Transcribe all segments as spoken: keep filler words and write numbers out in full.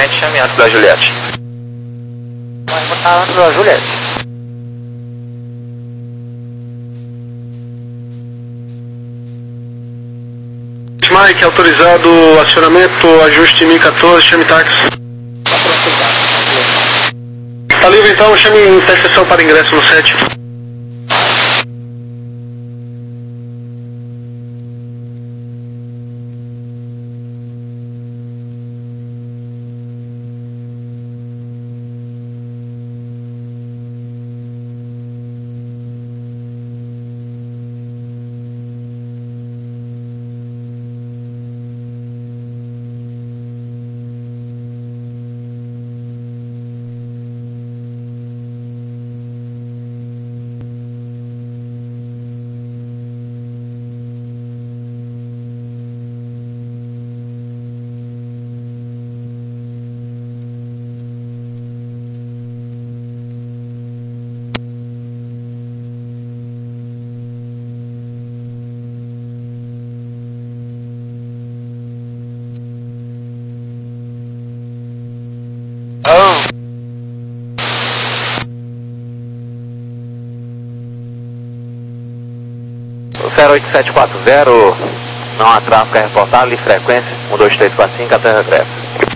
frente, chame antes da Juliette. Vai botar antes da Juliette. Mike, autorizado acionamento, ajuste mil e quatorze, chame táxi. Tá livre então, chame interseção para ingresso no sete. zero oito sete quatro zero, não há tráfego a reportar, livre frequência um dois três quatro cinco até regresso.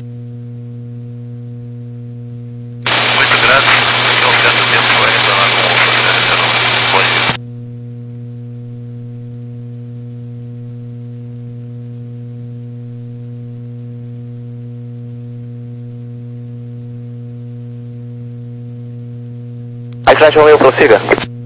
Muito grato, então certo tempo vai retornar com o outro. Aí sete Romeo, prossiga.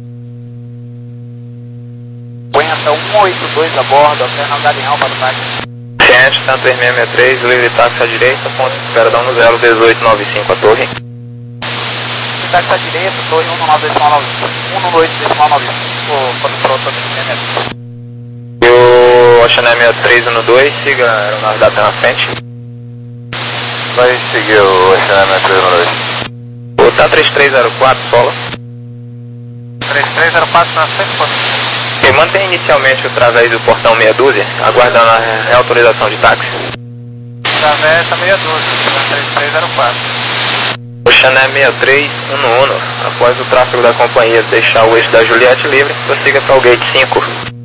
um oito dois a bordo, alternando em alfa do táxi. Ciente, tanto três seis seis três, livre táxi à direita, ponto de espera da um zero dezoito noventa e cinco, a torre. Táxi à direita, torre um nove dois nove cinco, um dois dois nove cinco, quando pronto, sessenta. E o Oceané sessenta e três um dois, siga a aeronave da T na frente. Vai seguir o Oceané sessenta e três um dois. O T A três três zero quatro, solo. três três zero quatro na frente, pode. E mantém inicialmente o través do portão meia dúzia, aguardando a reautorização de táxi. Travessa meia dúzia, três três zero quatro. O Chané sessenta e três um um, após o tráfego da companhia deixar o eixo da Juliette livre, prossiga para o gate cinco.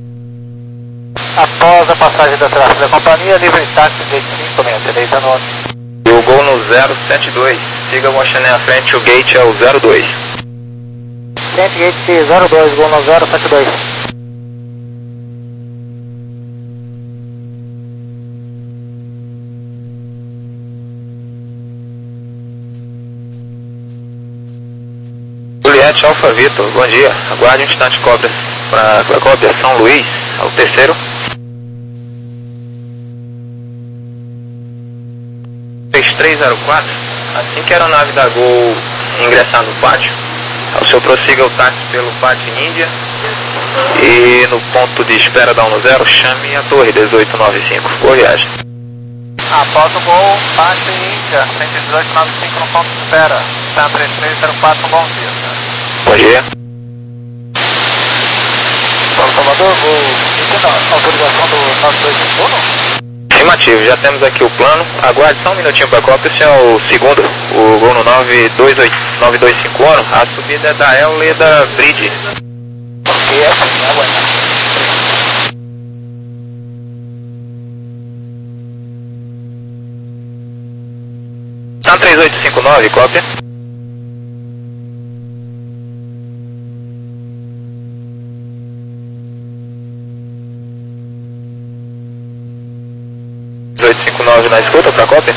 Após a passagem da tráfego da companhia, livre táxi gate cinco, meia direita no outro. E o gol no zero sete dois, siga o Chané à frente, o gate é o zero dois. Frente gate zero dois, gol no zero sete dois. Juliette Alfa Vitor, bom dia. Aguarde um instante cobra para a cópia São Luís, ao terceiro. três três zero quatro, assim que a aeronave da Gol ingressar no pátio, o senhor prossiga o táxi pelo pátio Índia e no ponto de espera da um zero chame a torre dezoito noventa e cinco. Boa viagem. Após o gol, pátio Índia, frente dezoito noventa e cinco no ponto de espera. Tá três três zero quatro, um bom dia. Bom dia. Paulo Salvador, vou pedir a autorização do nove dois cinco um? Afirmativo, já temos aqui o plano. Aguarde só um minutinho para a cópia, esse é o segundo, o gol no nove dois cinco um. A subida é da El Leda Bridge. Ok, é assim, aguenta. São três oito cinco nove, cópia. três oito cinco nove na escuta para cópia.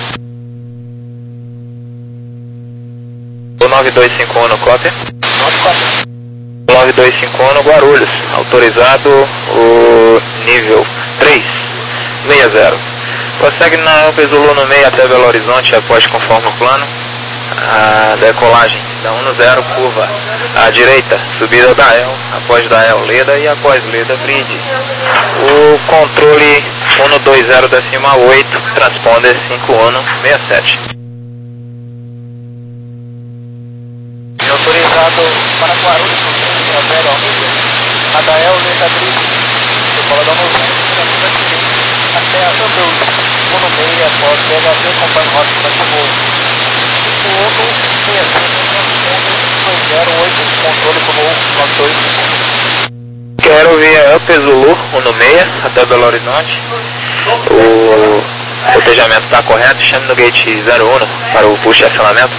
O nove dois cinco um no cópia. nove dois cinco um no Guarulhos, autorizado o nível três seis zero. Prossegue na Alpes Zulu no meio até Belo Horizonte após conforme o plano. A decolagem da um zero, curva à direita, subida da El, após da El Leda e após Leda Bridge. O controle um dois zero decimal oito, transponder cinco um seis sete. Autorizado para Guarulhos, para Belo Horizonte, a da El Leda Bridge, decola da noventa, até a São Luís, um no meio após o L A C, acompanha o rosto para o Quero via Upper Zulu, um no meia, até Belo Horizonte. O cotejamento está correto, chame no gate zero um para o push de acionamento.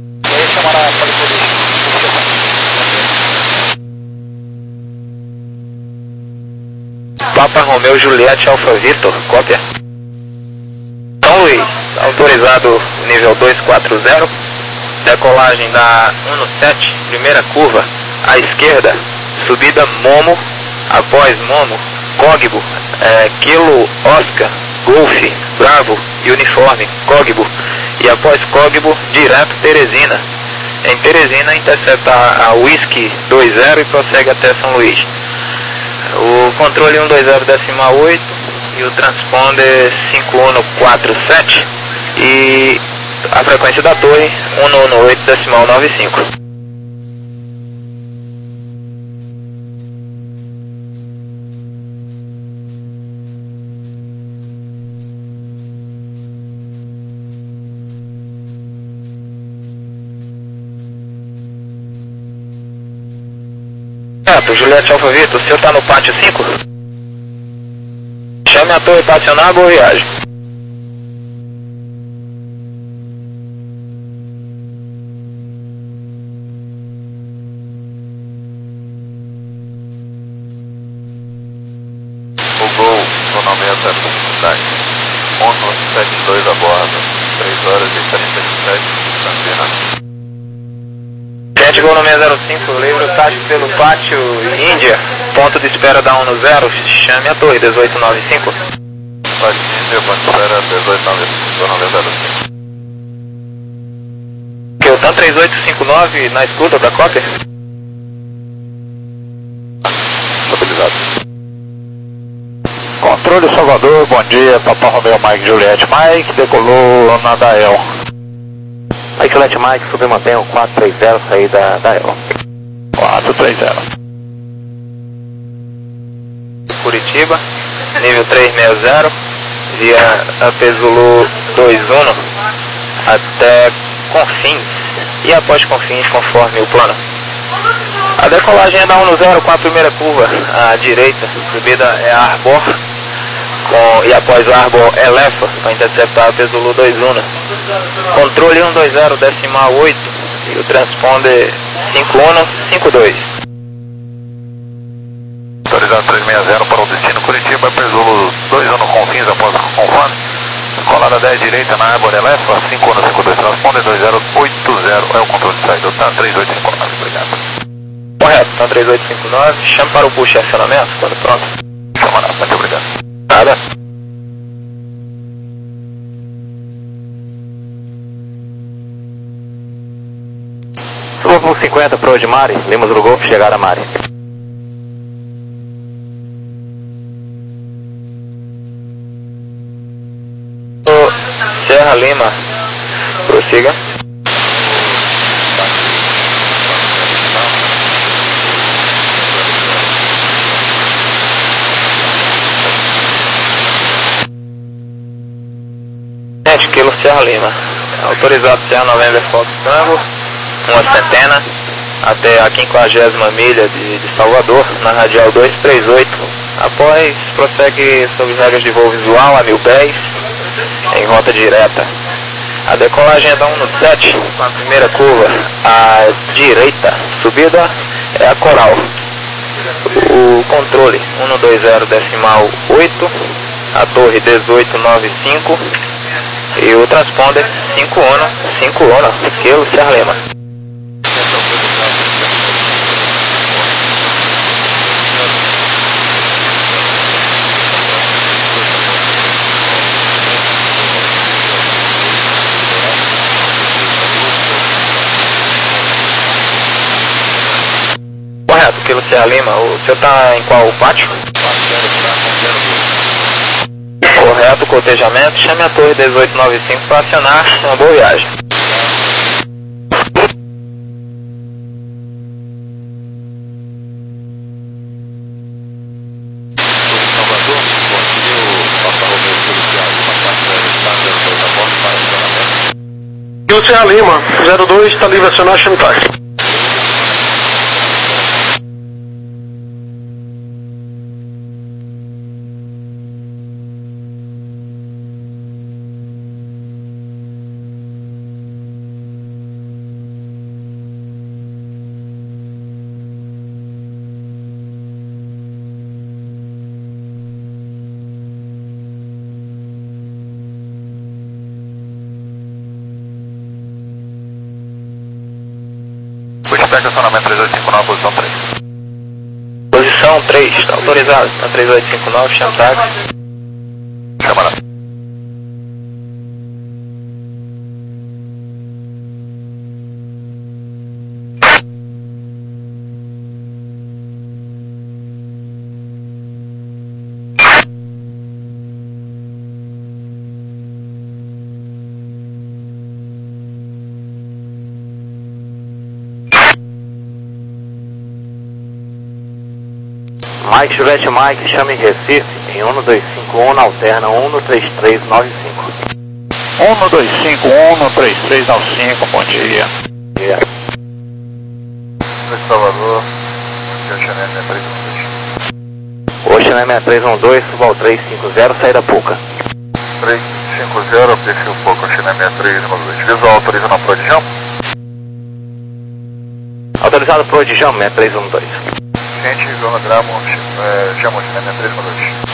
Papa Romeu Juliette Alfa Vitor, cópia. São Luís, autorizado nível dois quatro zero. Decolagem da um no sete, primeira curva, à esquerda, subida Momo, após Momo, Cogbo, é, Kilo, Oscar, Golf, Bravo e Uniforme, Cogbo, e após Cogbo, direto Teresina. Em Teresina intercepta a Whisky dois zero e prossegue até São Luís. O controle cento e vinte decimal oito e o transponder cinco um quatro sete e a frequência da torre cento e dezenove decimal noventa e cinco. Certo, Juliette Alfa Vitor, o senhor está no pátio cinco? Chame a torre para acionar, boa viagem. O Gol, normalmente é comunidade. um sete dois a bordo, três horas e trinta e sete, Campina. Gente, Gol no seis zero cinco, livre o táxi pelo pátio Índia, ponto de espera da um no zero, chame a torre dezoito noventa e cinco. Pátio Índia, ponto de espera dezoito noventa e cinco, nove zero cinco. Keltan três oito cinco nove na escuta da cópia. Estabilizado. Controle Salvador, bom dia, Papa Romeo Mike Juliette Mike, decolou na Dael. Mike Juliette Mike, subir mantenha quatro três zero, saída da Dael. quatro três zero. Curitiba, nível três seis zero, via Upper Zulu dois um até Confins e após Confins conforme o plano. A decolagem é da um no zero com a primeira curva à direita, subida é a Arbor com, e após o Arbor Elefa para interceptar Upper Zulu dois um. Controle cento e vinte decimal oito e o transponder cinco um cinco dois. Autorizado três seis zero para o destino Curitiba, Upper Zulu dois um Confins após conforme. Colada dez direita na Arbor Elefa, cinco um cinco dois, transponder dois zero oito zero, é o controle de saída, tá três oito cinco nove, obrigado. Correto, então três oito cinco nove, chame para o push de acionamento, quando pronto. Camarada, muito obrigado. Nada. Suba por cinquenta para o de Mari, Lima do Golfo, chegada a Mari. Serra Lima, prossiga. sete Kilo Serra Lima, autorizado Serra November Fox Tango, uma centena, até a quinquagésima milha de, de Salvador, na radial duzentos e trinta e oito. Após, prossegue sob regras de voo visual a mil pés, em rota direta. A decolagem é da um no sete, com a primeira curva à direita, subida é a Coral. O controle cento e vinte decimal oito, a torre dezoito noventa e cinco e o transponder cinco um cinco um, Kilo Serra Lima. Correto, Kilo Serra Lima, o senhor está em qual pátio? Correto, cotejamento, chame a torre dezoito noventa e cinco para acionar, uma boa viagem. Kilo Serra Lima, zero dois, está livre a acionar, chame táxi. Chamateca, acionamento três oito cinco nove, posição três. Posição três, está autorizado. Na três oito cinco nove, chama táxi. Chama lá. Mike, Juliette Mike, chame Recife em um dois cinco um, alterna um três três nove cinco. um dois cinco um, três três nove cinco, bom dia. Yeah. Salvador, Oxané sessenta e três um dois. Oxané sessenta e três um dois, Val três cinco zero, saída Puca. três cinco zero, perfil Puca, Oxané sessenta e três um dois. Visual autoriza na Prodijão? Autorizado Prodijão, sessenta e três um dois. Gente, cronograma, é, chama Oxané sessenta e três um dois.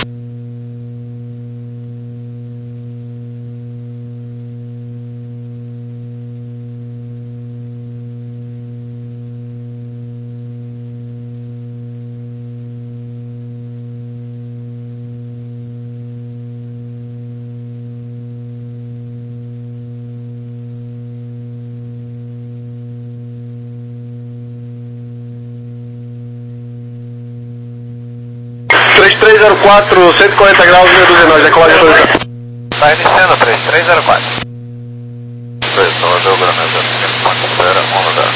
três três zero quatro, cento e quarenta graus, meia dúzia nós, decolagem autorizada. Está iniciando, três três zero quatro. três, Salvador, Granada, Espera, Honda.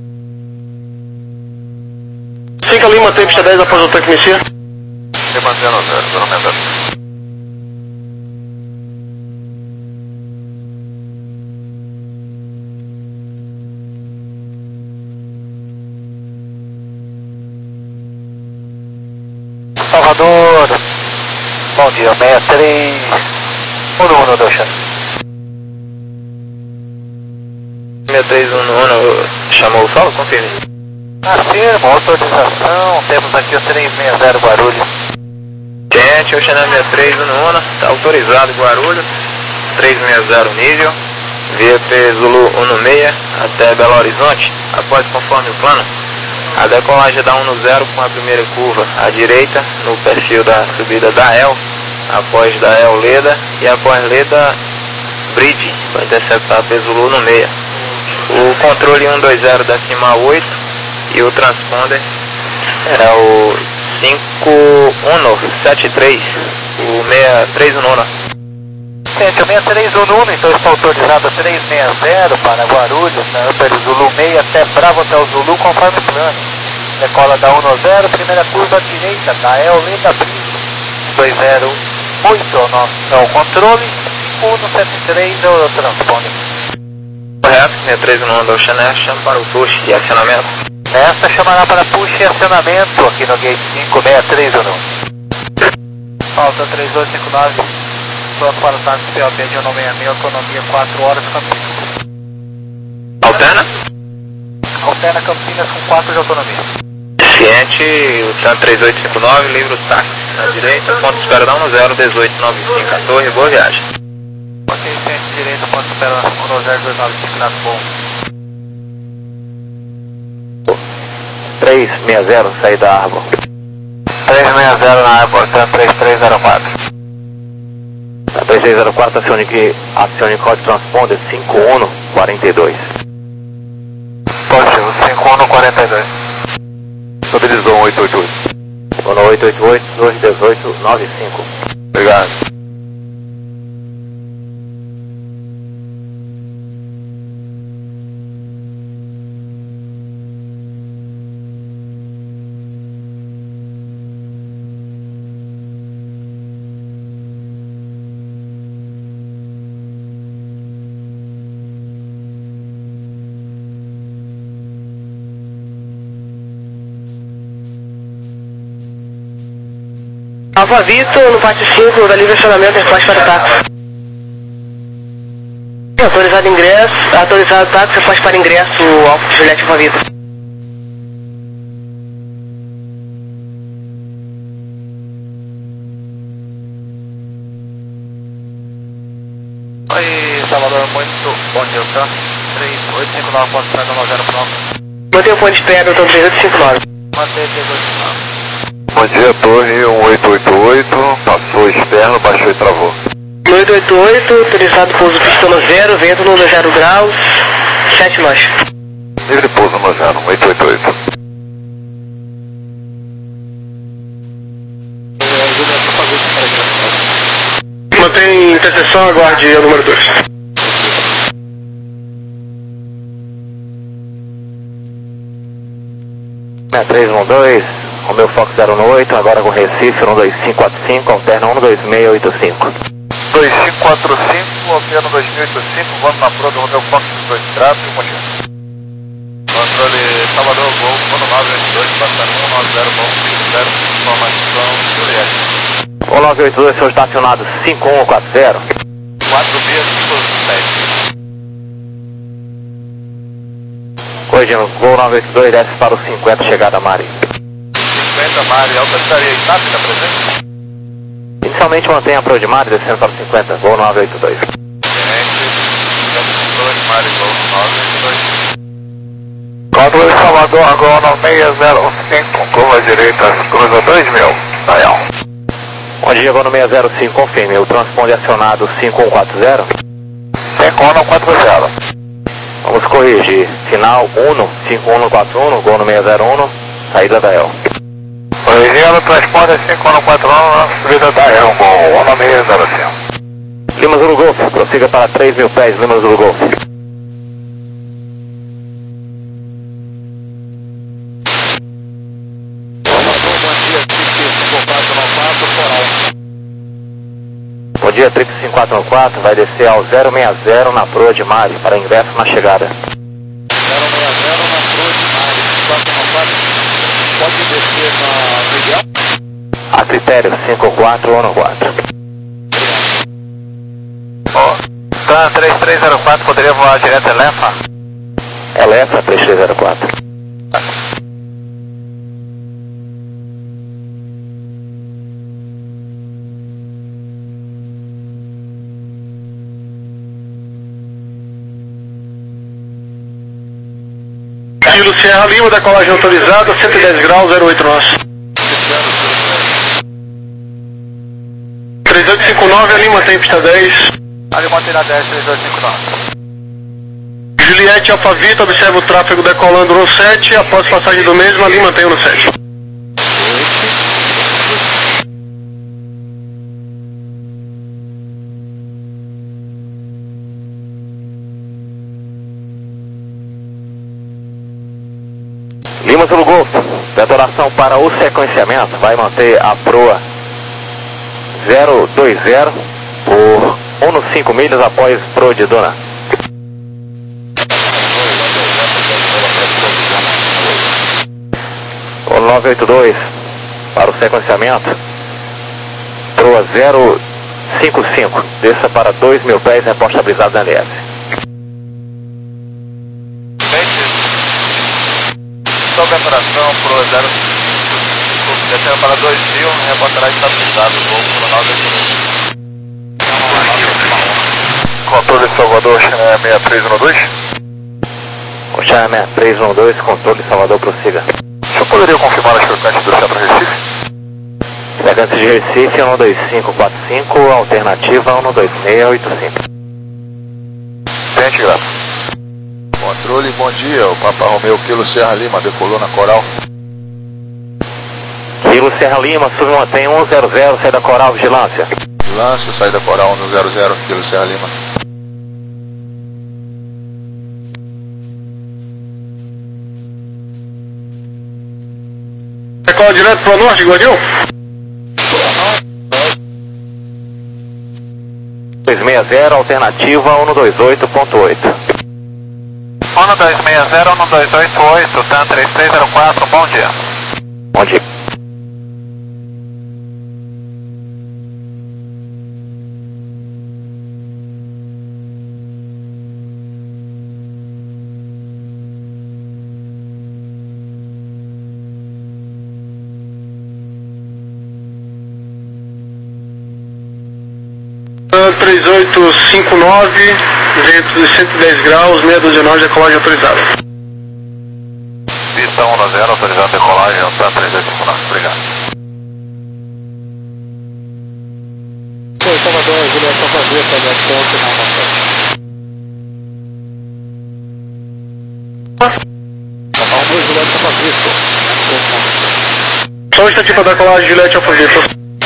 cinco Lima, tempo dez após o tanque inicia. Se mantendo zero, Granada. Salvador, bom dia, sessenta e três, um um do Oxané. sessenta e três um um, chamou o solo? Confirme. Afirmo, autorização, temos aqui o três seis zero Guarulhos. Gente, Oxané sessenta e três um um, está autorizado Guarulhos, três seis zero nível, V P Zulu um seis até Belo Horizonte, após conforme o plano. A decolagem é da um zero com a primeira curva à direita, no perfil da subida da El, após da El Leda e após Leda Bridge, para interceptar a Zulu no seis. O controle um dois zero decimal oito e o transponder é o cinco um sete três, o seis três um um. Gente, o sessenta e três um um, então está autorizado três seis zero para Guarulhos, na Upper Zulu seis até Bravo Hotel Zulu, conforme plano. Decola da um zero, primeira curva à direita, da El Leda Bridge, dois zero oito é o nosso é o controle, um sete três é o transponder. Correto, sessenta e três um um da Oxané, chama para o push e acionamento. Esta chamará para push e acionamento aqui no gate cinco seis três um um. Falta três oito cinco nove. Pronto para o táxi P O P de um seis seis, economia quatro horas, Campinas. Alterna? Alterna Campinas com quatro de autonomia. Ciente, o T A três oito cinco nove, livre o táxi na direita, ponto de espera da um zero, dezoito nove cinco, a torre, boa viagem. Ok, ciente, direita, ponto de espera da um zero, dois nove cinco, na bom. três seis zero, saída Arbor. três seis zero na Arbor, três três zero quatro. três seis zero quatro, acione, acione código transponder cinco um quatro dois. Positivo, cinco um quatro dois. Estabilizou um oito oito oito. Zona oito oito oito, dois um oito nove cinco. Obrigado. Alfa Vitor, no parte cinco, da livre acionamento, reforço para o táxi. Autorizado ingresso, autorizado táxi, reforço para ingresso, Alfa Juliette Alfa Vitor. Oi, Salvador, muito bom dia, tá? três oito cinco nove, ponto zero nove zero. Mantém o ponto de espera, então três oito cinco nove. Mantém três oito cinco nove. Bom dia, torre um oito oito oito, passou externo, baixou e travou. um oito oito oito, autorizado pouso pista no zero, vento no zero graus, sete nós. Livre pouso no zero, um oito oito oito. Mantém interseção, aguarde o número dois. sessenta e três um dois, Romeu Fox zero um oito, agora com Recife um dois cinco quatro cinco, alterna um dois seis oito cinco. dois cinco quatro cinco, alterno dois mil e oitenta e cinco, voando na proa do Romeu Fox dois traços e motivo. Controle Salvador, Gol, voando nove oito dois, passando um nove zero, Gol, cinco zero, informação, Juliette. um nove oito dois, senhor estacionado cinco um quatro zero. quatro seis cinco sete. Corrigindo, Gol nove oito dois, desce para o cinquenta, chegada Mari. cinquenta, Mari, autorizaria I T A P da presença? Inicialmente mantém a proa de Mari, descendo para o cinquenta, Gol nove oito dois. Tenente, estamos com Mari, Gol nove oito dois. Controle Salvador, Gol nove seis zero cinco, curva direita, cruza dois mil, Dayal. Bom dia, Gol no seis zero cinco, confirme, o transponder acionado cinco um quatro zero. cinco um quatro zero. Vamos corrigir, final um cinco um quatro um, Gol no seis zero um, saída da El. Corrigindo, transponder cinco um quatro um, subida da El, Gol um seis zero cinco. Lima Zulu Golf, prossiga para três mil pés, Lima Zulu Golf. Bom dia, Trip cinco quatro um quatro, vai descer ao zero seis zero na proa de Mari, para ingresso na chegada. zero seis zero na proa de Mari, cinco quatro um quatro, pode descer na Miguel? A critério cinco quatro um quatro. Ó, Tan três três zero quatro, poderia voar direto Elefa? Elefa três três zero quatro. Kilo Sierra Lima, decolagem autorizada, cento e dez graus, zero oito nós. três oito cinco nove, ali mantém pista dez. Ali mantém na dez, três oito cinco nove. Juliette Alfa Vita, observa o tráfego decolando no sete, após passagem do mesmo, ali mantém no sete. Lima Zulu Golf, detonação para o sequenciamento, vai manter a proa zero dois zero por um cinco milhas após proa de dona. O nove oito dois para o sequenciamento, proa zero cinco cinco, desça para dois mil pés, reposta estabilizado na L S. Sobre a operação, proa zero cinco, descendo para dois mil, reportará estabilizado, voo por nove oito dois. Controle Salvador, China seis três um dois. O China seis três um dois, controle Salvador, prossiga. O senhor poderia confirmar as frequências do centro Recife? Frequência de Recife um dois cinco quatro cinco, alternativa um dois seis oito cinco. Tente, grato. Controle, bom dia, o Papa Romeu Kilo Serra Lima decolou na Coral. Kilo Serra Lima, submantém um zero zero, saída Coral, vigilância. Vigilância, saída Coral um zero zero, Kilo Serra Lima. Decola direto para o norte, Guardião? dois seis zero, alternativa um dois oito ponto oito. um dois seis zero, um dois oito oito, Tan três três zero quatro, bom dia. Bom dia. três oito cinco nove, vento de cento e dez graus, meia dúzia de nós, decolagem autorizada. Delta um zero, autorizado a decolagem, Delta três dois cinco nove, obrigado. Oi, Salvador, Juliette Alphaveta, Delta final na frente. Salvador, Juliette Alphaveta. Só o instante para decolagem, Juliette Alphaveta.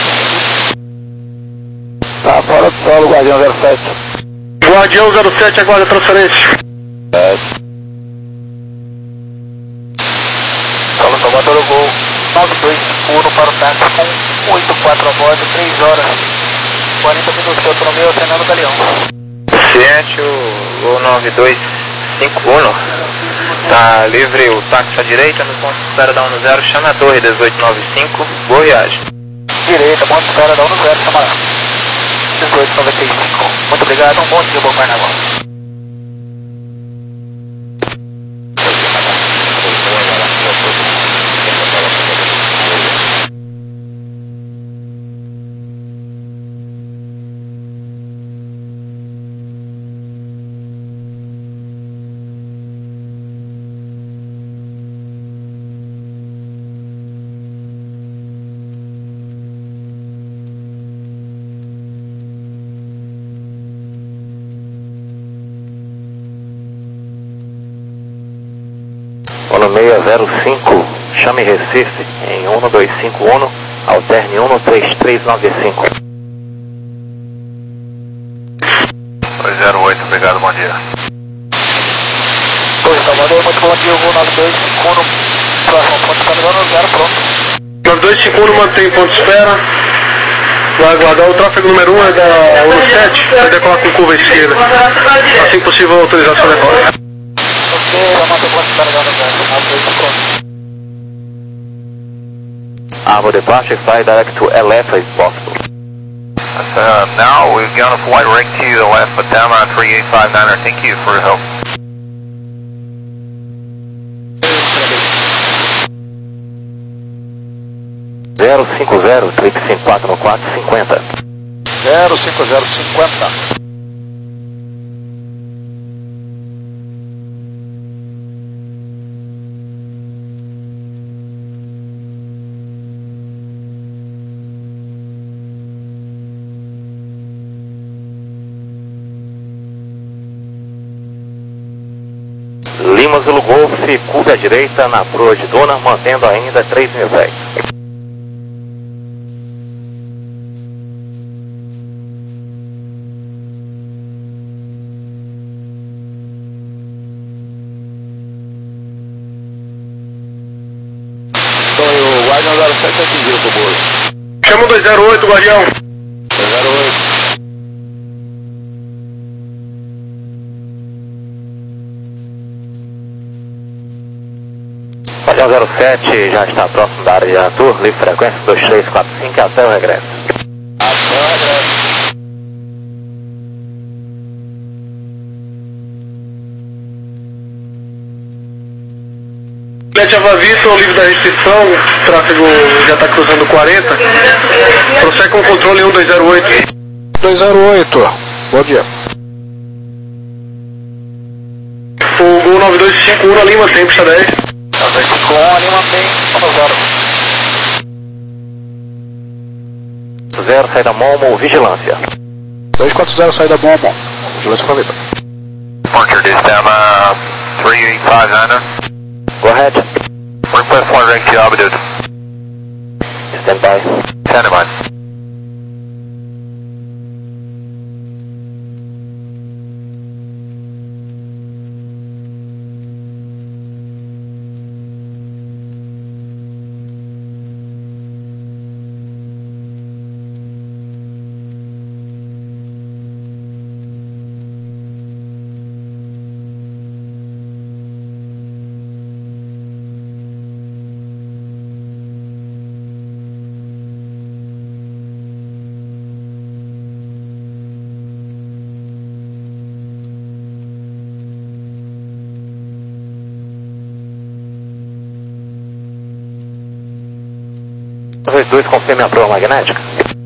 Tá fora do solo, Guardião zero sete. Guardião zero sete, aguarda a transferência. É. Solo Salvador, Gol nove dois cinco um para o táxi com oito quatro a bordo, três horas, quarenta minutos de autonomia, oceanando o Galeão. Ciente, o Gol nove dois cinco um. Tá livre o táxi à direita, no ponto de espera da um zero, chama a torre dezoito noventa e cinco, boa viagem. Direita, ponto de espera da um zero, chama lá. dezoito noventa e cinco. Muito obrigado, um bom dia, bom carnaval. Ono seis zero cinco, chame Recife em um dois cinco um, alterne um três três nove cinco. dois zero oito, obrigado, bom dia. Oi, Salvador, muito bom dia, Voo nove dois cinco um, próximo ponto de espera no zero, pronto. nove dois cinco um mantém ponto de espera. Vai aguardar o tráfego número um é da um sete, vai decolar com curva esquerda. Assim possível autorizar sua decola. Ok, vai manter ponto de espera no zero, nove dois cinco um. Armor departure, fly direct to L F if possible. Uh, now we've got a flight right to the left, Patama three eight five nine, thank you for your help. zero cinco zero, triple cinco quatro no quatro cinquenta. zero cinco zero cinquenta. Lima Zulu Golf, curva à direita na proa de Duna, mantendo ainda três mil pés. O Guardião zero sete atingiu o bolo. Chama o dois zero oito, Guardião. dois zero oito. Guardião zero sete já está próximo da área de Arthur, livre frequência dois três quatro cinco até o regresso. Até o regresso. Juliette Alphaveta, livre da restrição, o tráfego já está cruzando quarenta. Prossegue com o controle um dois zero oito. dois zero oito, bom dia. O Gol nove dois cinco um na Lima tem, pista dez. nove dois cinco um, ali mantém, um zero. Zero, saída Momo, vigilância. dois quatro zero, saída Momo, vigilância Alphaveta. Departure Distama three eight five nine, Go ahead. request flight right to altitude, Stand by. standing by. dois dois, confirme a prova magnética.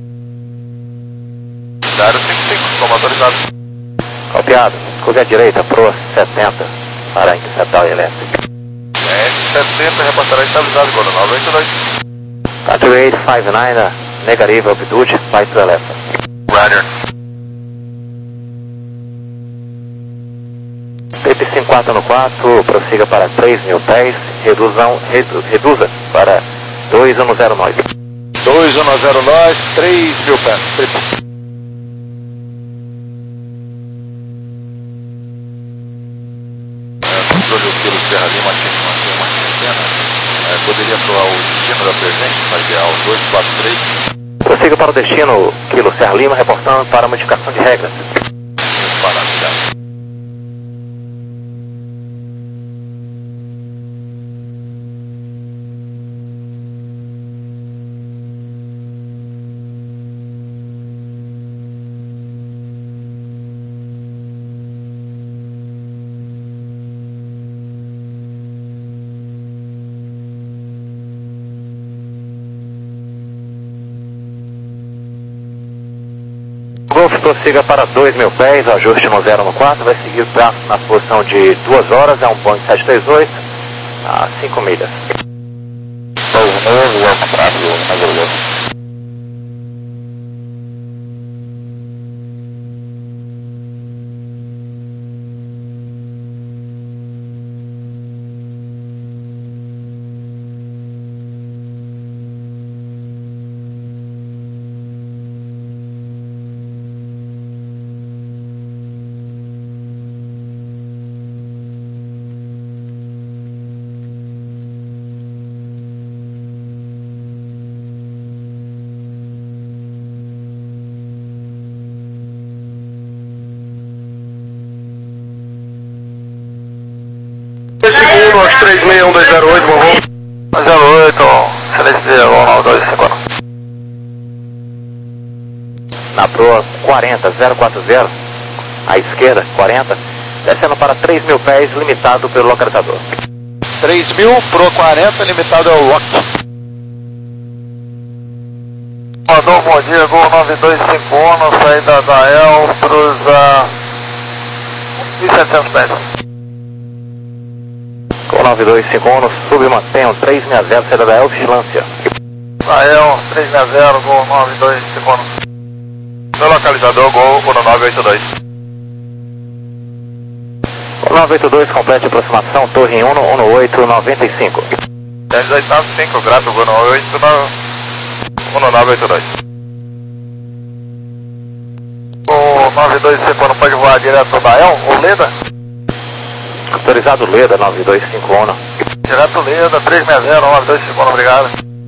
zero cinco cinco, como autorizado. Copiado. Curva à direita, proa setenta, para interceptar o elétrico. É, setenta, reportará estabilizado agora, nove oito dois. Country eight five nine, negative altitude, flight to the left. Roger. Tape cinco quatro no quatro, prossiga para três mil pés, reduzam, redu, reduza para dois um zero nove. dois um zero nove, três mil pés. Controle o quilo Serra Lima, aqui mantém uma centena. É, poderia soar o destino da presente, mas ideal dois quatro três. Prossiga para o destino, quilo Serra Lima, reportando para modificação de regras. Maravilha. Golf prossiga para dois mil pés, ajuste no zero no quatro, vai seguir o traço na posição de duas horas, é um Boeing sete três oito, a cinco milhas. Nós três seis um dois zero oito, bom voo. dois zero oito, excelente dia, Ronaldo dois cinco um. Na proa quarenta, zero quatro zero, à esquerda, quarenta, descendo para três mil pés, limitado pelo localizador. três mil, Pro quarenta, limitado ao lock. Mandou bom dia, Gol nove dois cinco um, saída da El, cruza mil e setecentos pés. Com nove dois cinco um, submantenham três seis zero, saída da El, vigilância. Da El, três seis zero, Gol nove dois cinco um. Meu localizador, Gol nove oito dois. Com nove oito dois, complete a aproximação, torre um um oito nove cinco. dez oito cinco, grato, Gol nove oito nove oito dois. O nove dois cinco um pode voar direto da El, ou Leda? Autorizado Leda, nove dois cinco um. Direto Leda, três seis zero, nove dois cinco um, obrigado.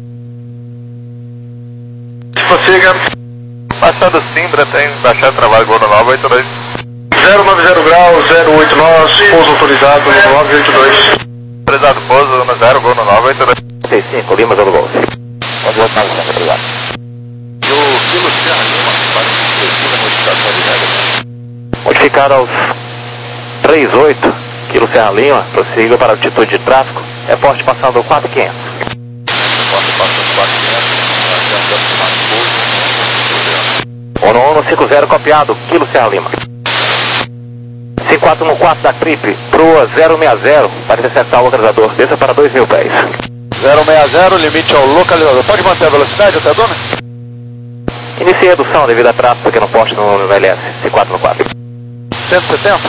Prossiga. Baixada Simbra, tem baixado trabalho, Gol nove oito dois. zero nove zero graus, zero oito nós, pouso autorizado, nove oito dois. Autorizado pouso no zero, Gol nove oito dois. trinta e cinco, Lima, Zulu Golf. Pode voltar, Alexandre, obrigado. E o Quilo Serra Lima, para a modificação de regra. Modificado aos três oito, Quilo Serra Lima, prossiga para a altitude de tráfego, reporte passando quatro mil e quinhentos. Reporte passando quatro mil e quinhentos, um um cinco zero copiado, Quilo Serra Lima. cinco quatro um quatro da Trip, proa zero seis zero, para interceptar o localizador, desça para dois mil pés. zero seis zero, limite ao localizador. Pode manter a velocidade até a dona? Inicie a redução devido a tráfego pequeno poste no, no L S, cinco quatro um quatro. cento e setenta?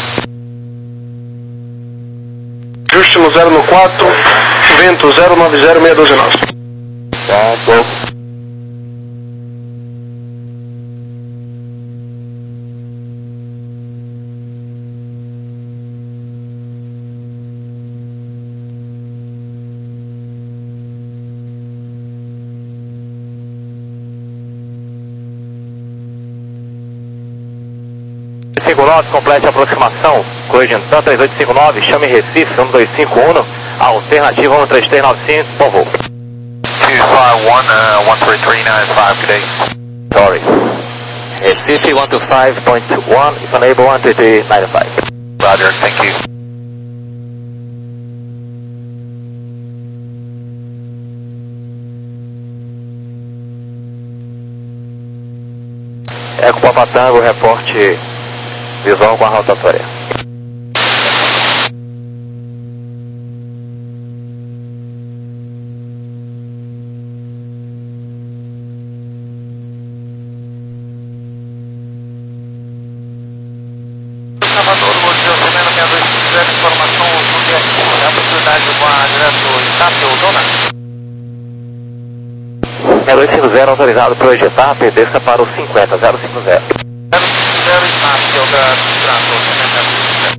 Ajuste no zero no quatro, vento zero nove zero seis dois nove. Tá, bom. cinco nove, complete a aproximação, Corrigem Tan três oito cinco nove, chame Recife, um dois cinco um, alternativa um três três nove cinco, bom voo. two five one, uh, one three three nine five, good day. Sorry. Recife one two five point one, if unable one three three nine five. Roger, thank you. Eco Papa Tango, reporte visual com a rotatória. Inácio Dona. seis dois cinco zero autorizado para o ejetar, desça para o cinquenta, zero cinco zero. zero cinco zero Inácio da Trato.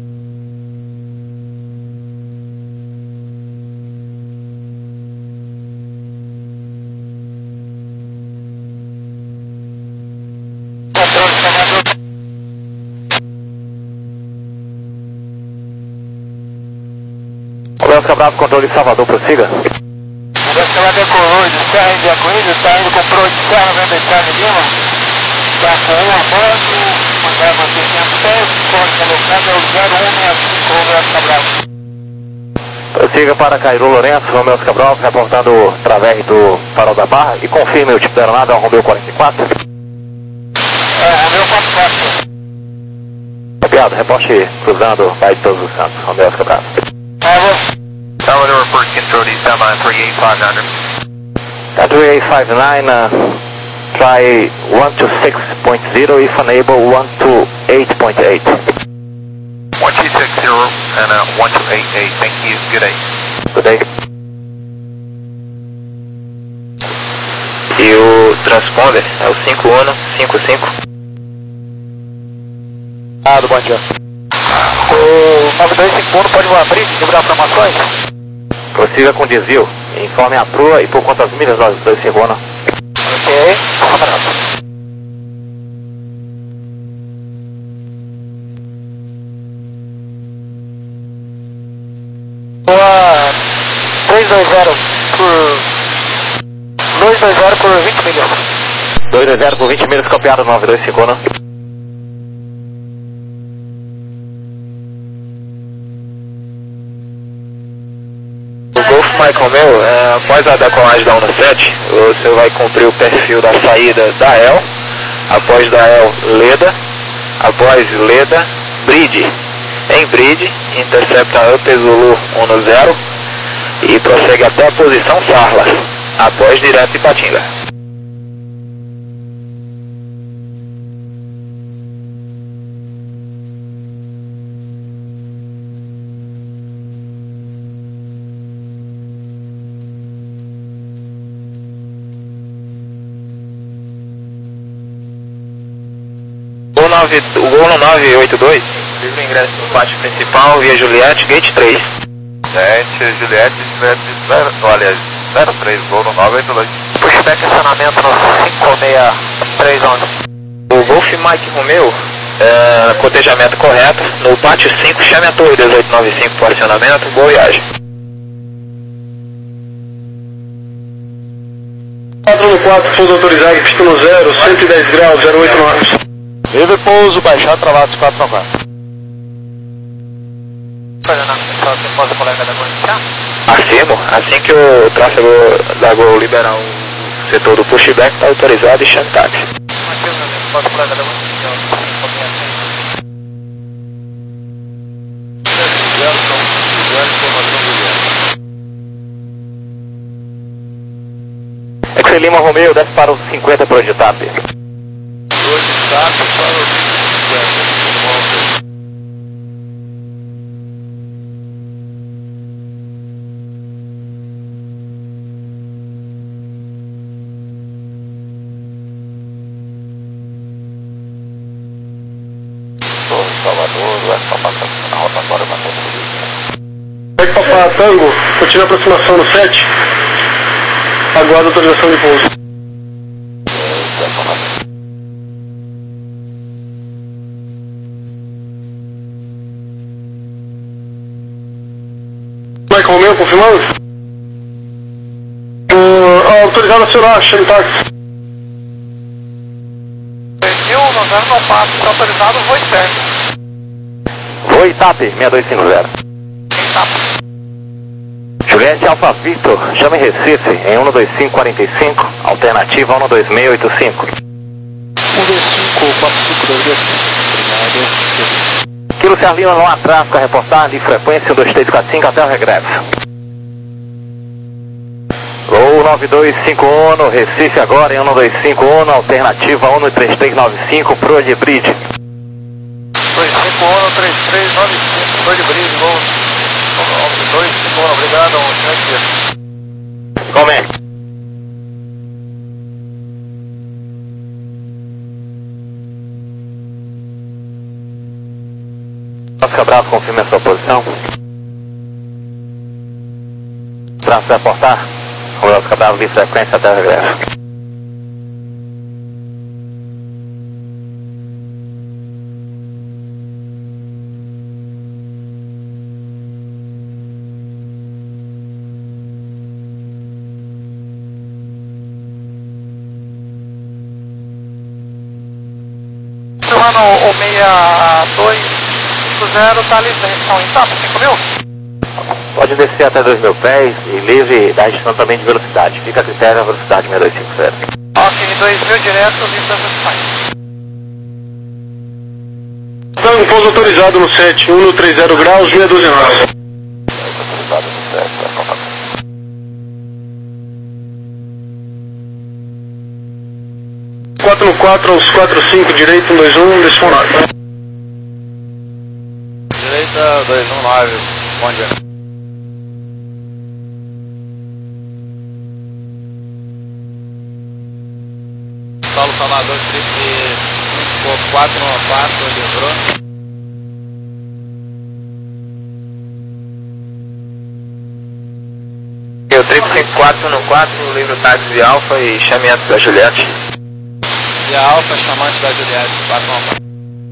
Oscar Bravo, controle Salvador, prossiga. O Oscar decolou de serra em Diacuído, está indo com proa de serra, vem da Charlie Lima. Está com um a bordo, mandava seiscentos pés, corte colocado é o zero um seis cinco, Romeu Oscar Bravo. Prossiga para Cairo Lourenço, Romeu Oscar Bravo, reportando através do farol da Barra e confirme o tipo da aeronave, é o Romeu quarenta e quatro. É, Romeu quarenta e quatro. Copiado, reporte cruzando Baía de Todos os Santos, Romeu Oscar Bravo. É, vou. Salvador, report control, stand by three eight five nine. three eight five nine, uh, try one two six point zero, if unable one two eight point eight. one two six zero and uh, one two eight eight, thank you, good day. Good day. E o transponder é o cinco um cinco cinco. Ah, do bom dia. O nove dois cinco um pode abrir, liberar informações? Prossiga com desvio, informe a proa e por quantas milhas nove dois cinco um. Ok, combinado. Boa, três dois zero por... dois dois zero por vinte milhas. dois dois zero por vinte milhas, copiado nove dois cinco um. Mike Romeo, é, após a decolagem da ONU sete, você vai cumprir o perfil da saída da E L, após da E L, Leda, após Leda, Bridge. Em Bridge, intercepta Upper Zulu um zero e prossegue até a posição Sarla, após direto Ipatinga. O Gol nove oito dois, livre ingresso no pátio principal via Juliette, gate três. Juliette, Juliette, zero, olha, zero três, Gol no nove oito dois. Pushback acionamento no cinco seis três onze. O Golf Mike Romeo, é, cotejamento correto, no pátio cinco, chame a torre dezoito nove cinco para acionamento, boa viagem. quatro quatro, pouso autorizado, pistão zero, cento e dez graus, zero oito nove. Livre pouso, baixar, travados quatro a quatro. Posso colega da Gol? Afirmo, assim que o tráfego da Gol liberar o setor do pushback, está autorizado e chame táxi. Posso colega da Gol? Excel Lima Romeo, desce para o cinquenta para o Editap. Salvador, vai estar passando na rotatória para todo Vai Papá Tango, continua a aproximação no sete. Aguarda a autorização de pouso. Mike Romeo, confirmado? Uh, autorizado a acionar, chame táxi. Perfil, não zero não passa, está autorizado, voo externo. Oi, T A P, seis dois cinco zero. Juliette Alfa Victor, chame Recife em um dois cinco quatro cinco, alternativa um dois seis oito cinco. um dois cinco quatro cinco dois. Kilo Serlina, não há tráfego a reportar de frequência um dois três quatro cinco até o regresso. Gol nove dois cinco um, no Recife agora em um dois cinco um, alternativa um três três nove cinco, proa de bridge. dois cinco um, três três nove cinco, proa de bridge, gol. dois cinco um, obrigado, um excelente dia. Bravo, confirme a sua posição. Bravo, vai portar. Romeu Oscar Bravo, de frequência até o regresso. Mano, o seis dois cinco zero tá livre, estão em tapa, cinco mil? Pode descer até dois mil pés e livre da restrição também de velocidade. Fica a critério a velocidade seis dois cinco zero. Ok, dois mil direto, livre das restrições. Tango, pouso autorizado no sete, um no trinta graus, meia dúzia nós. Autorizado no sete, vai contar. quatro no quatro aos quatro cinco, direito um dois um, decimal nove. Direita dois um nove, bom dia. Paulo Salvador, trip quatro no quatro, livrou. Eu trip cinco quatro no quatro, livro táxi Alfa e chameamento da Juliette. E a Alfa chamante da Juliette, quatro um quatro.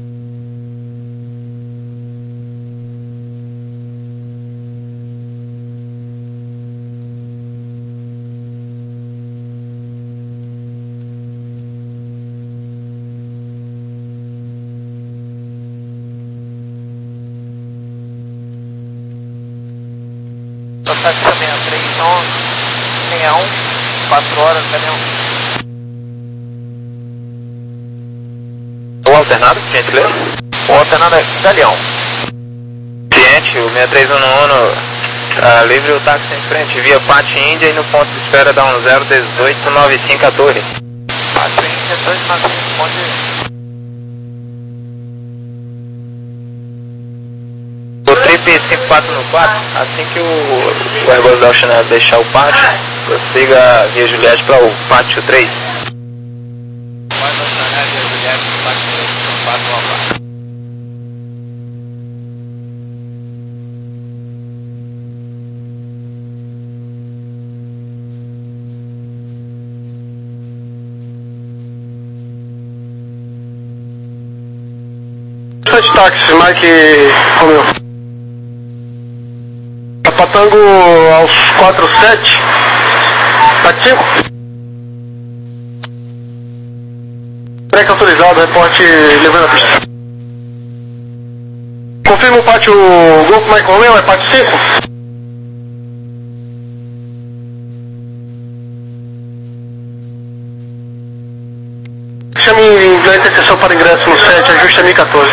Táxi também a três onze, sessenta e um, quatro horas, Daniel. O alternado, por gentileza? O alternado é Galeão. Ciente, o seis três um um, tá livre o táxi em frente, via Pátio Índia e no ponto de espera da um zero dezoito nove cinco a torre. Pátio Índia, dois nove cinco, bom dia. O trip cinco quatro no quatro, assim que o, o Airbus da Oceania deixar o pátio, prossiga via Juliette para o pátio três. Vai no Oceania via Juliette, pátio três, quatro um quatro. Sete táxis, Mike Romeu. Patango aos quatro sete, táxi cinco. Break autorizado, reporte levando a pista. Confirma o pátio Golfo Mike Romeu, é pátio cinco. Chame da interseção para ingresso no sete, ajuste a mil e quatorze.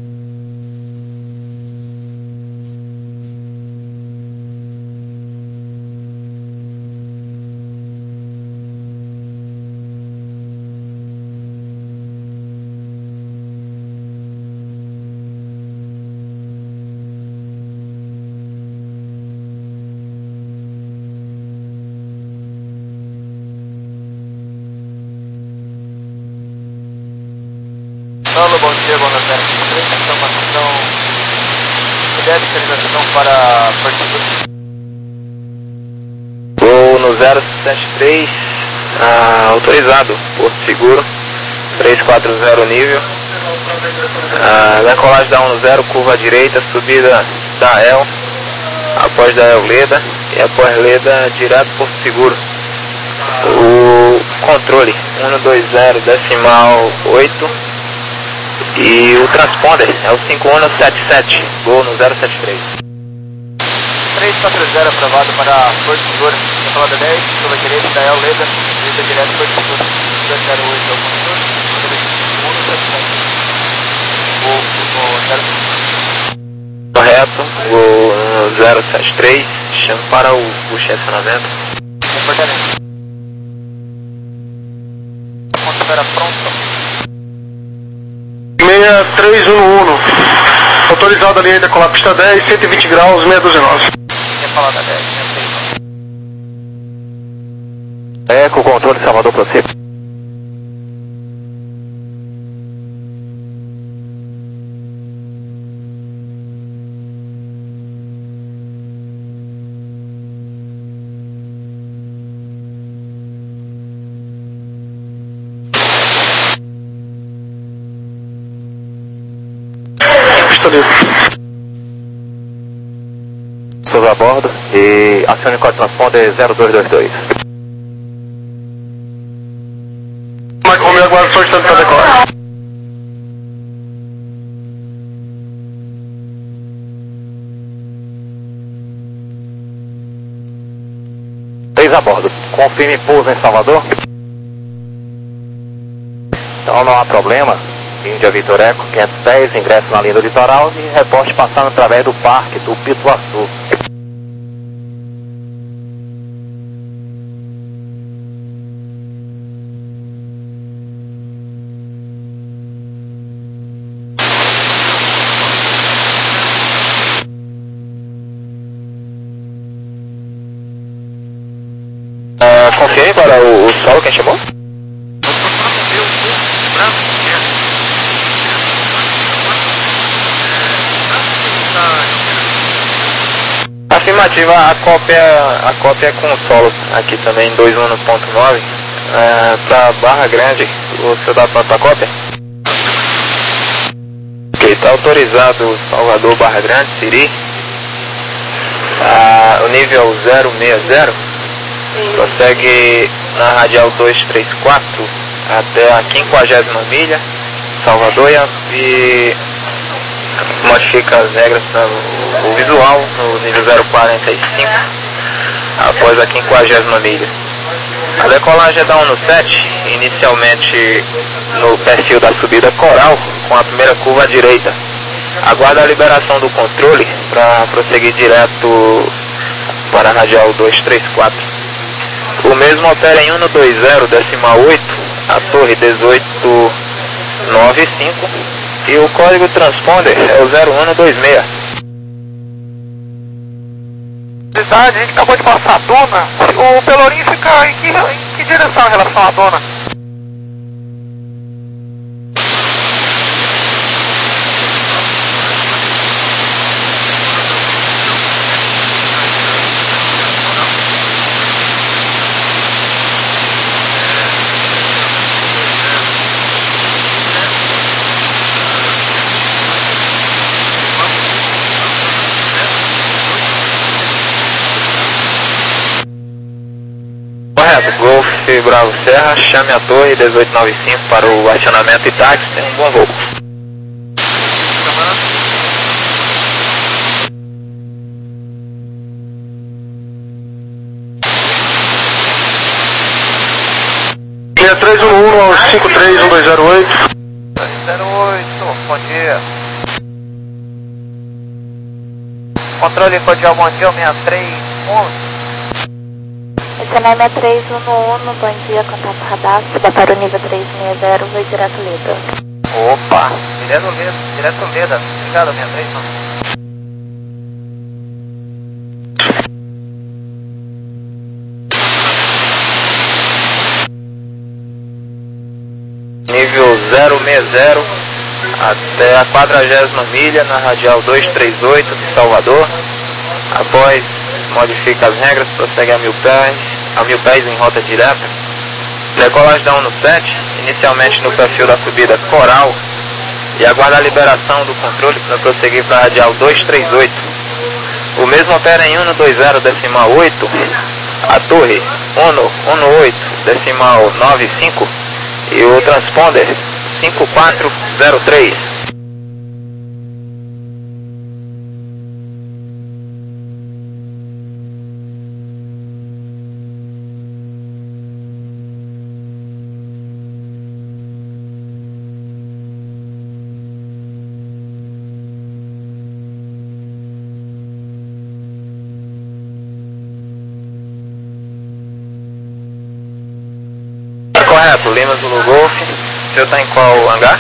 Alô, bom dia, boa noite. Informação de sinalização para Porto Seguro. Vou no zero sete três, ah, autorizado, Porto Seguro, três quatro zero nível. Ah, decolagem da um zero, curva à direita, subida da El, após da El Leda e após Leda direto Porto Seguro. O controle um dois zero decimal oito. E o transponder é o cinco um sete sete, gol no zero sete três. três quatro zero aprovado para Porto Seguro, decolada dez, curva direita da El Leda, direita direto Porto Seguro, dois zero oito ao condutor, cinco um sete sete. Gol no zero sete três. Correto, gol no zero sete três, chamo para o, o estacionamento. Comportamento. A ponta espera pronta. seis três um um, autorizado ali ainda com a pista dez, cento e vinte graus, meia dúzia nove. Quer falar da dez, É, com o controle Salvador prossiga. pista livre. Todos a bordo e acione o código transponder zero dois dois dois. Mike Romeo, aguardo só um instante para decolar. três a bordo. Confirme pouso em Salvador. Então não há problema. Índia Vitor Eco, quinhentos e dez, ingresso na linha do litoral e reporte passando através do parque do Pituaçu. Uh, confirme para o, o solo, quem chamou? Afirmativa, a cópia, a cópia é com o solo, aqui também dois um ponto nove, é, para Barra Grande, o seu dá para a cópia? Ok, está autorizado Salvador, Barra Grande, Siri, ah, o nível zero seis zero, prossegue na radial dois três quatro até a quinquagésima milha, Salvador, e modifica as regras para o visual no nível zero quarenta e cinco após a quinquagésima milha. A decolagem é da um no sete, inicialmente no perfil da subida Coral, com a primeira curva à direita. Aguarda a liberação do controle para prosseguir direto para a radial dois três quatro. O mesmo opera em um no dois zero, decimal oito, a torre dezoito noventa e cinco. E o código transponder é o zero um dois seis. A gente acabou de passar a duna. O Pelourinho fica em que, em que direção em relação à duna? Correto, Golf Bravo Serra, chame a torre dezoito noventa e cinco para o acionamento e táxi, tem um bom voo. seis três um um ao cinco três um dois zero oito. zero oito, bom dia. Controle cordial, bom dia, seis três um. Esse é seis três um um, bom dia, contato radar, suba para o nível três seis zero, voo direto Leda. Opa, direto Leda, direto Leda, obrigado, seis três um. Nível zero seis zero até a quadragésima milha na radial dois três oito de Salvador. Após modifica as regras, prossegue a mil pés, a mil pés em rota direta. Decolagem da um no sete, inicialmente no perfil da subida Coral, e aguarda a liberação do controle para prosseguir para a radial dois três oito. O mesmo opera em um no dois zero, decimal oito, a torre um no oito, decimal noventa e cinco, e o transponder cinco quatro zero três. Correto, Lima Zulu Golf. O senhor está em qual hangar?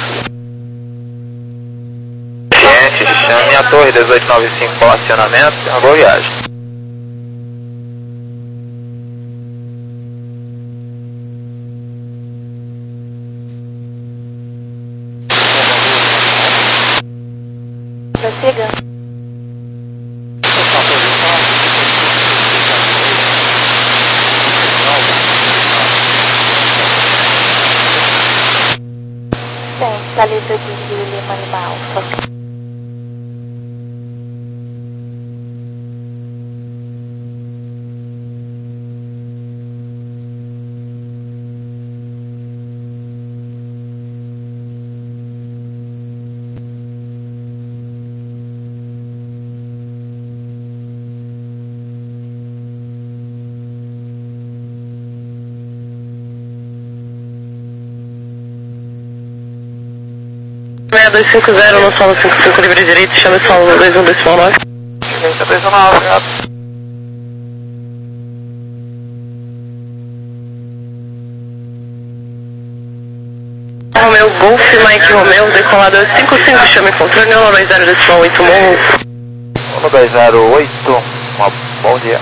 Ciente, chame a torre dezoito noventa e cinco para o acionamento. Uma boa viagem. Prossiga. Tem, está livre de Lima Lima Alfa. dois cinco zero no solo cinco cinco livre direito, chame solo dois um decimal nove. Direita dois um nove, obrigado. Romeu Golf, Mike Romeu, decolado cinco cinco, chame controle, um dois zero decimal oito, morro. um dois zero oito, uma, bom dia.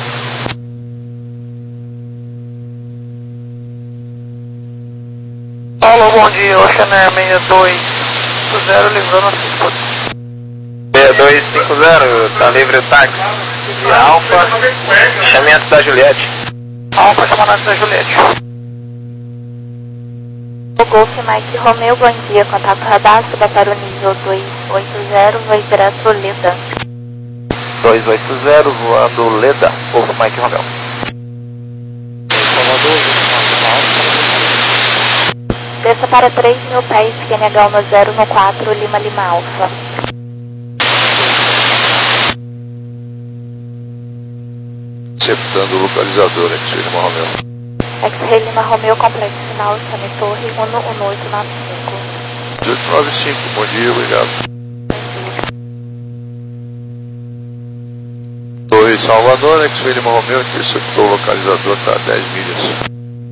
Alô, bom dia, Ocean Air seis dois cinco zero, livrando a cinco. seis dois cinco zero, tá livre o táxi. E Alfa, chamamento da Juliette. Alfa, chamamento da Juliette. O Golf Mike Romeu, bom dia, contato radastro, vai para o nível dois oito zero, vai direto Leda. dois oito zero, voando Leda, Golf Mike Romeu. Desça para três mil pés, Q N H um zero no quatro, Lima Lima Alfa. Aceptando o localizador, X-Ray Lima Romeu. X-Ray Lima Romeu, complexo final, chame torre um um oito nove cinco. dezoito nove cinco, bom dia, obrigado. Torre Salvador, X-Ray Lima Romeu, interceptou o localizador, está a dez milhas.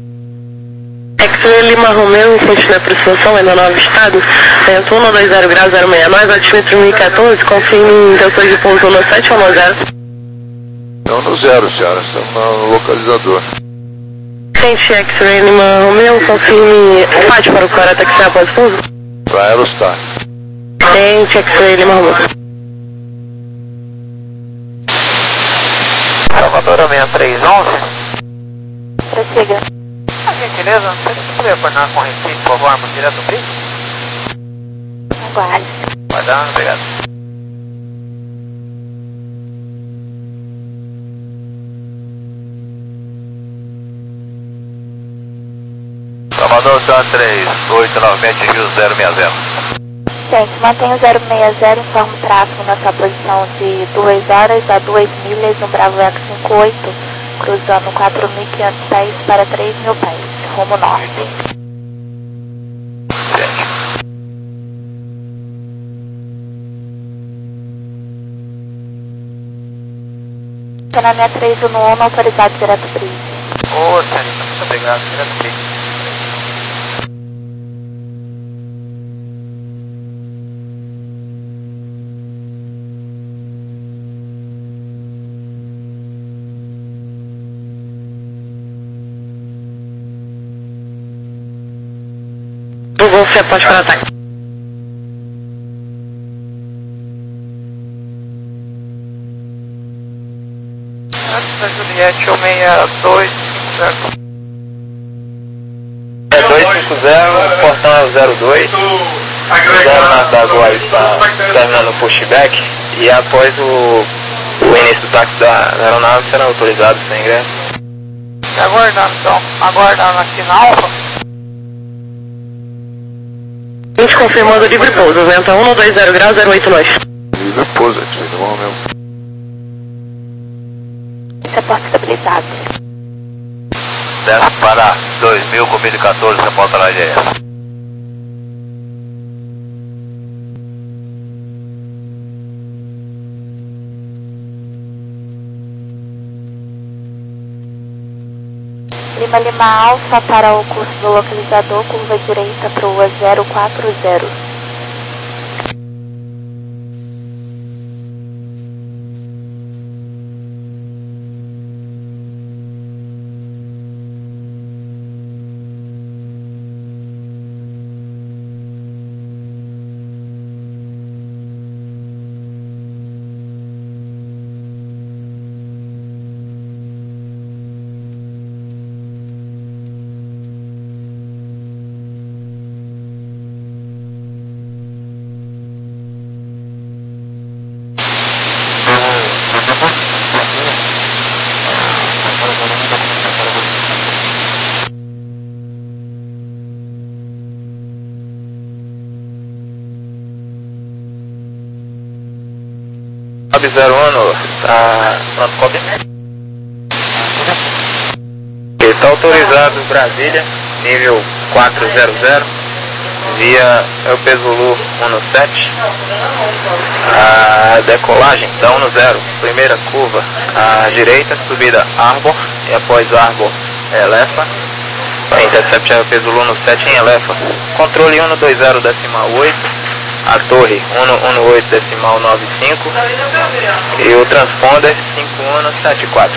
X-Ray Lima Romeu, continua a aproximação, ainda no estado, vento um dois zero graus zero seis nove, altímetro mil e quatorze, confirme em intenções de pouso no sete ou no zero. Não no zero, senhora, estamos no localizador. Frente X-Ray Lima Romeu, confirme o pátio para o Cora taxi após pouso. Para Aerostar. Frente X-Ray Lima Romeu. Salvador seis três onze. Prossiga. Ah, gentileza, você poderia coordenar com Recife, por favor, arma direto do Brito? Aguarde. Vai dar, obrigado. Salvador San três oito nove, atingiu zero seis zero. Gente, mantenha o zero seis zero, informa o tráfego na sua posição de duas horas a duas milhas no Bravo Eco cinquenta e oito, cruzando quatro mil e quinhentos pés para três mil pés, rumo norte. Estacionamento três um um, autorizado direto Brise. Ô, senhorita, muito obrigado, direto Brito. O Golf após para ataque. Antes da Juliette, o seis dois cinco zero. seis dois cinco zero, portão zero dois. zero na da Goiás está terminando o pushback. E após o, o início do táxi da, da aeronave será autorizado sem ingresso. Aguardando então, aguardando aqui na Alfa. A gente confirmando o livre pouso, vento um dois zero graus zero oito nove. Livre pouso, X-Ray Lima Romeu. Esse é porta estabilizado. Desce para dois mil com mil e quatorze, reporta na I D S. Lima Lima Alfa para o curso do localizador, curva direita para o zero quatro zero. zero um, está pronto, copy. Está autorizado Brasília, nível quatrocentos, via Elpe Zulu um sete, a decolagem da um zero, primeira curva à direita, subida Arbor, e após Arbor é Elefa, intercept Elpe Zulu um sete em Elefa, controle um dois zero decimal oito, a torre um um oito decimal nove cinco e o transponder cinco um sete quatro.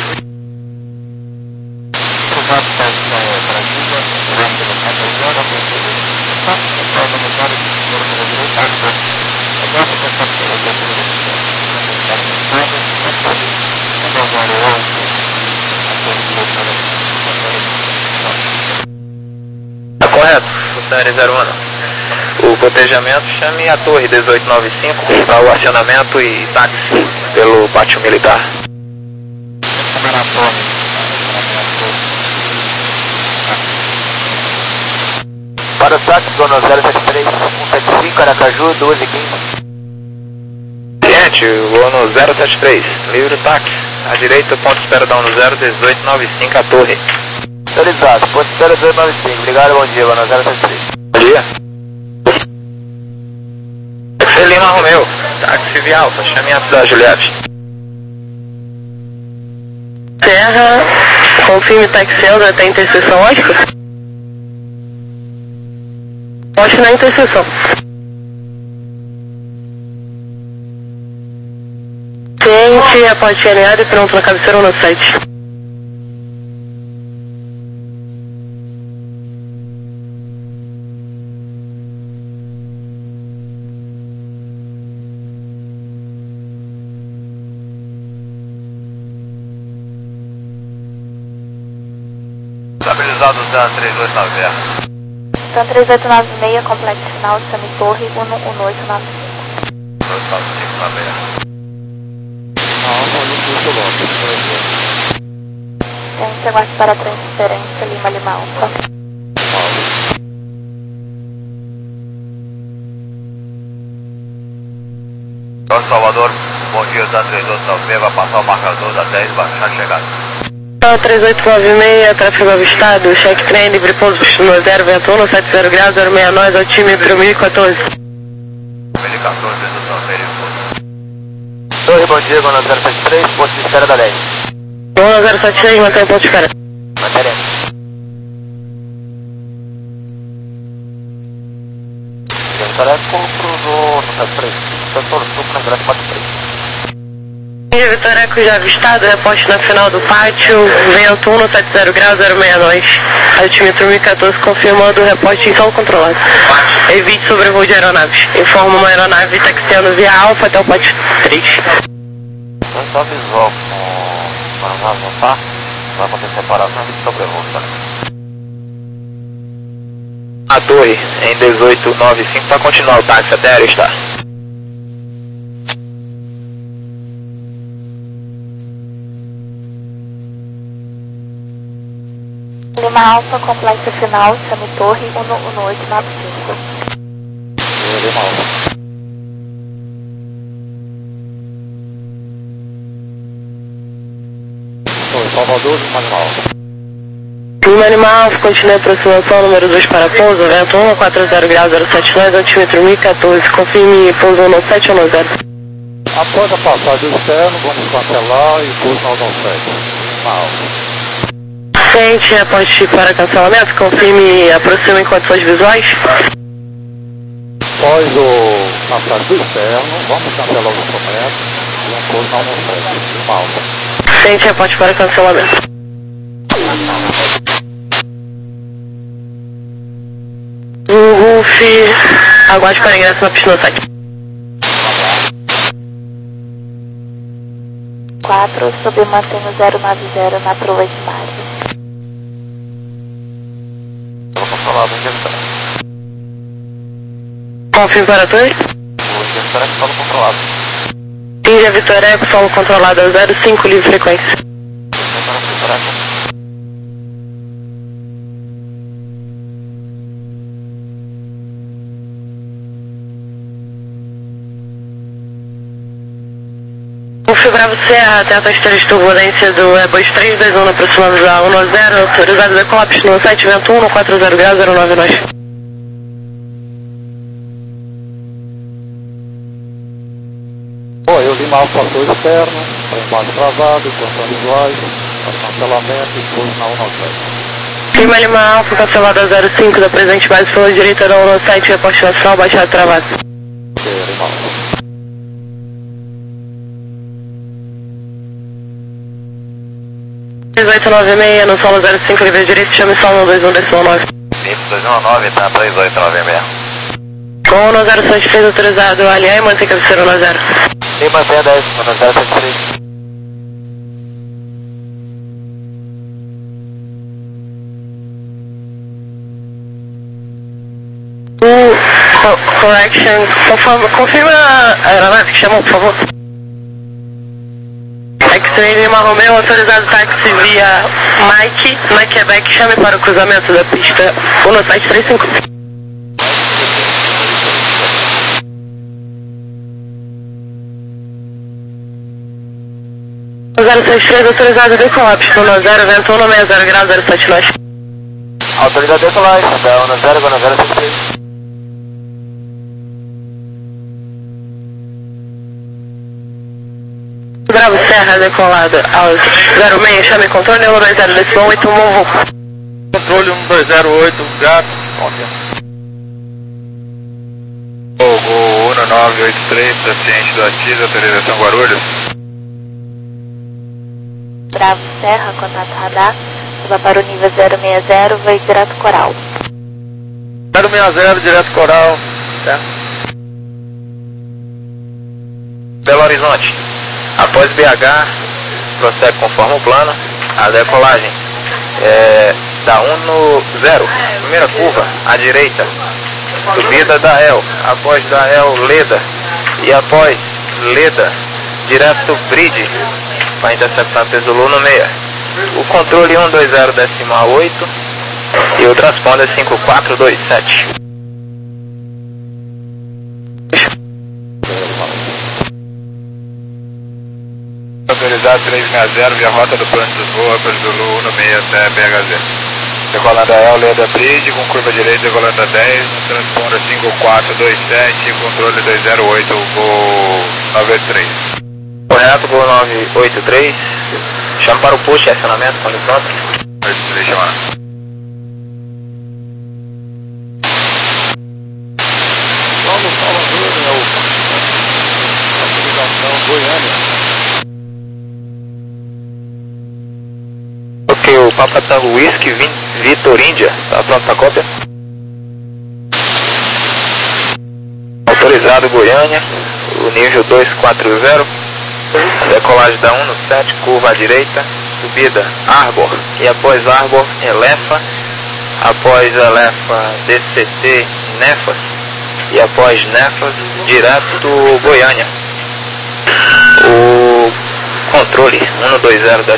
Tá correto, Série zero um. O cotejamento chame a torre dezoito noventa e cinco para o acionamento e táxi pelo pátio militar. Para o táxi, zona zero sete três, um sete cinco, Aracaju, doze quinze. Cliente, o zero sete três, livre táxi, à direita, ponto de espera da um zero, dezoito noventa e cinco, a torre. Autorizado, ponto de espera dezoito noventa e cinco, obrigado, bom dia, zona zero sete três. Bom dia. Lima Romeu, táxi via Alfa, chame a da Juliette. Serra, confirme táxi Elza até a interseção Oscar. Oscar na interseção. Ciente, a ponte alinhada e pronto na cabeceira no site. Estabilizado da três oito nove zero. Então três oito nove seis, complexo final, Sami Torre, um um oito nove cinco. dois nove cinco nove zero. Ciente, aguarde para transferência, Lima Lima Alfa. Jorge Salvador, bom dia, da três oito nove seis, vai passar o marcador da dez, vai fechar a chegada. três oito nove seis, tráfego avistado, check trem, livre pouso, no zero, vento um, sete zero graus, zero seis nove, altímetro mil e quatorze. mil e quatorze, dedução, perigo. Torre, bom dia, zona zero sete três, ponto de espera da dez. um zero sete seis, mantém ponto de espera. Manteremos. Vitória cruzou no sete três, setor sul, na Grande quatro três. Vitoreco já avistado, reposte na final do pátio, vento um, sete zero graus, zero seis nove, altímetro mil e quatorze, confirmando o reposte em solo controlado. Evite sobrevoo de aeronaves. Informa uma aeronave taxiando via Alfa até o pátio três. Então só avisou com para avançar, vai acontecer separação de sobrevoo, tá? A torre em dezoito noventa e cinco para continuar o táxi até Aristar. Lima Alfa, complexo final, Sami Torre, um um oito nove cinco. Lima Alfa. Salvador, Lima Alfa. Lima Animal, continua a aproximação, número dois para pouso, vento um, quatro zero graus, zero sete nove, altímetro mil e quatorze, confirme pouso um sete um zero. Após a passagem externa, vamos cancelar e pouso no sete. Lima Alfa. Ciente, a ponte para cancelamento, confirme aproxima em condições visuais. Após o passagem externo, vamos cancelar o instrumento e um pouso no sete. Lima Alfa. Ciente, a ponte para cancelamento. O Ruf, aguarde para ingresso na pista no site. quatro, sob mantenho zero nove zero na proa de margem. Solo controlado, onde ele está? Confirme para dois. Onde ele está, solo controlado. Índia Vitoreco, solo controlado a zero cinco, livre frequência. Ruf Bravo Serra, atento às três turbulência do Airbus três dois um, aproximando da um zero, autorizado decolapse no sete, vento um, quatro zero graus, zero nove nove. Lima fator externo, para embaixo travado, condição visuais, cancelamento e pouso na cento e noventa e sete. Lima Lima Alfa, cancelada zero cinco, da presente base pela direita da cento e noventa e sete, reposte nacional, baixado travado. Ok, Lima Alfa. dezoito noventa e seis, no solo zero cinco, livre direito, chame solo dois um decimal nove. Livre dois um nove, tá três oito nove seis. Com no zero sete três autorizado, aliar e manter cabeceira no zero. Lima dez, no zero sete três. O co correction, conforme, confirma a aeronave que chamou, por favor. X-Ray Lima Romeo, autorizado táxi via Mike, na Quebec, chame para o cruzamento da pista cento e sete três cinco. zero sete três, autorizado decolar, pista um zero, vento um seis zero graus, zero sete nove. Autorizado decolar, da um zero, zero sete três. Bravo Serra, decolado aos zero seis, chame controle um dois zero decimal oito, movo. Controle um dois zero oito, gato. Gol um nove oito três, paciente do Atiza, autorização Guarulhos. Bravo Serra, contato radar, suba para o nível zero seis zero, vai direto Coral. zero seis zero, direto Coral. Certo. Belo Horizonte. Após B H, prossegue conforme o plano, a decolagem é da um no zero, primeira curva, à direita, subida da E L, após da E L, Leda, e após Leda, direto Bridge, para interceptar Zulu no meia. O controle um dois zero decimal oito e o transponder cinco quatro dois sete. Autorizado três seis zero, via rota do plano de Lisboa, para Zulu um seis até B H Z. Decolando a E L, Leda Bridge, com curva direita, decolando a dez, no transponder cinco quatro dois sete, controle dois zero oito, Gol nove oito três. Correto, Gol nove oito três. Chama para o push, acionamento, quando pronto. oito três chamando. Paulo Salvador, é o autorização Goiânia. Ok, o Papa Tango Whisky, Vin Vitor Índia, tá pronto para cópia? Autorizado Goiânia, o nível dois quatro zero, a decolagem da um no sete, curva à direita, subida Arbor, e após Arbor, Elefa, após Elefa, D C T, Nefas, e após Nefas, direto Goiânia. O controle um dois zero